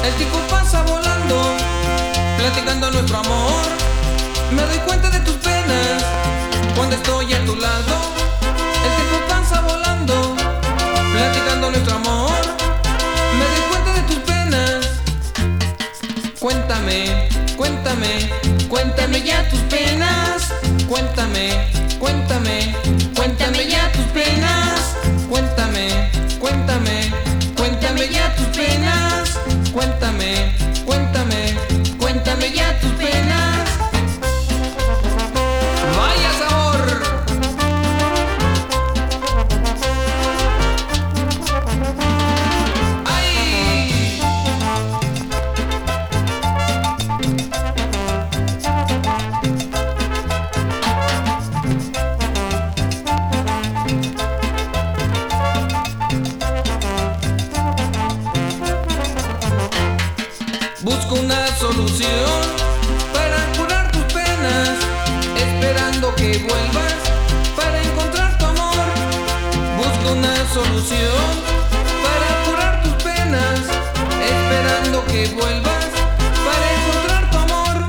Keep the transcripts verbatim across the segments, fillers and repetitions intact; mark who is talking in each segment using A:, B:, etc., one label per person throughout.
A: El tiempo pasa volando, platicando nuestro amor. Me doy cuenta de tus penas cuando estoy a tu lado. El tiempo pasa volando, platicando nuestro amor. Me doy cuenta de tus penas. Cuéntame, cuéntame, cuéntame ya tus penas. Cuéntame, cuéntame, cuéntame ya tus penas. Cuéntame, cuéntame, cuéntame ya tus penas. Cuéntame, cuéntame, cuéntame ya tus penas. ¡Vaya sabor! ¡Ay! Busco una solución para curar tus penas, esperando que vuelvas para encontrar tu amor. Busco una solución para curar tus penas, esperando que vuelvas para encontrar tu amor.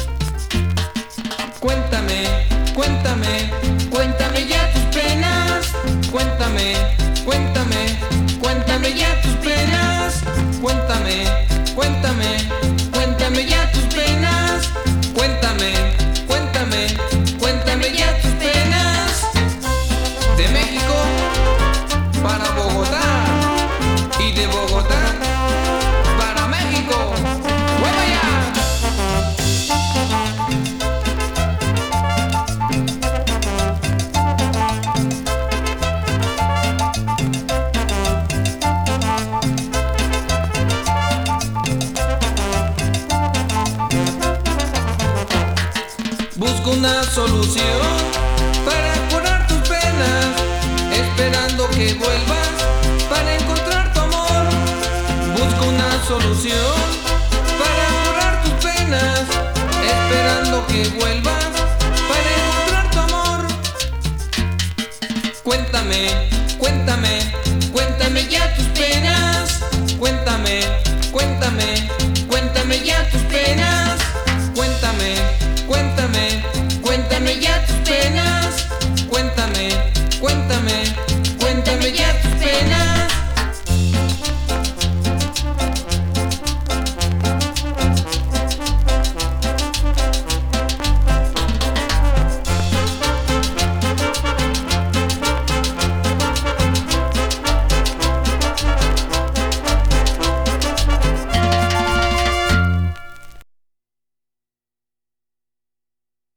A: Cuéntame, cuéntame, cuéntame ya tus penas. Cuéntame, cuéntame, cuéntame ya tus penas. Cuéntame, cuéntame, cuéntame ya tus penas. Cuéntame, cuéntame, cuéntame ya tus penas. De México para Bogotá y de Bogotá para México. ¡Vuelva ya! Busco una solución para curar tus penas, esperando que vuelvas para encontrar tu amor. Busco una solución para curar tus penas, esperando que vuelvas para encontrar tu amor. Cuéntame, cuéntame, cuéntame ya tus penas. Cuéntame, cuéntame, cuéntame ya tus penas. Cuéntame.